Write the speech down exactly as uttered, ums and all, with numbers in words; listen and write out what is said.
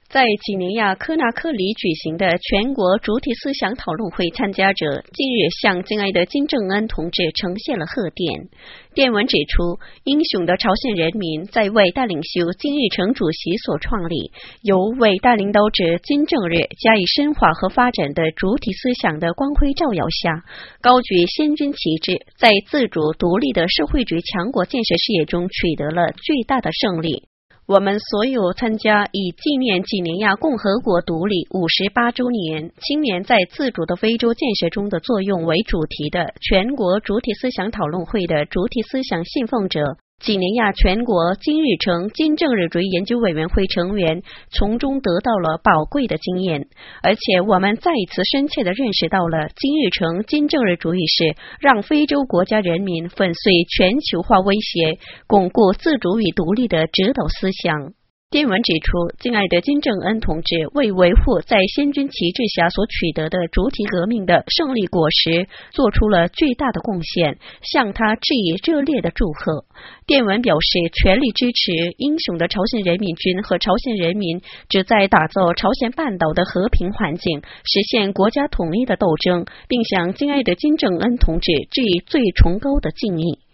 在几内亚科纳克里举行的全国主体思想讨论会参加者近日向敬爱的金正恩同志呈现了贺电。电文指出，英雄的朝鲜人民在伟大领袖金日成主席所创立，由伟大领导者金正日加以深化和发展的主体思想的光辉照耀下，高举先军旗帜，在自主独立的社会主义强国建设事业中取得了巨大的胜利。我们所有参加以纪念几内亚共和国独立五十八周年青年在自主的非洲建设中的作用为主题的全国主体思想讨论会的主体思想信奉者几内亚全国金日成金正日主义研究委员会成员从中得到了宝贵的经验，而且我们再一次深切地认识到了金日成金正日主义是让非洲国家人民粉碎全球化威胁，巩固自主与独立的指导思想。电文指出，敬爱的金正恩同志为维护在先军旗帜下所取得的主体革命的胜利果实做出了巨大的贡献，向他致以热烈的祝贺。电文表示全力支持英雄的朝鲜人民军和朝鲜人民旨在打造朝鲜半岛的和平环境，实现国家统一的斗争，并向敬爱的金正恩同志致以最崇高的敬意。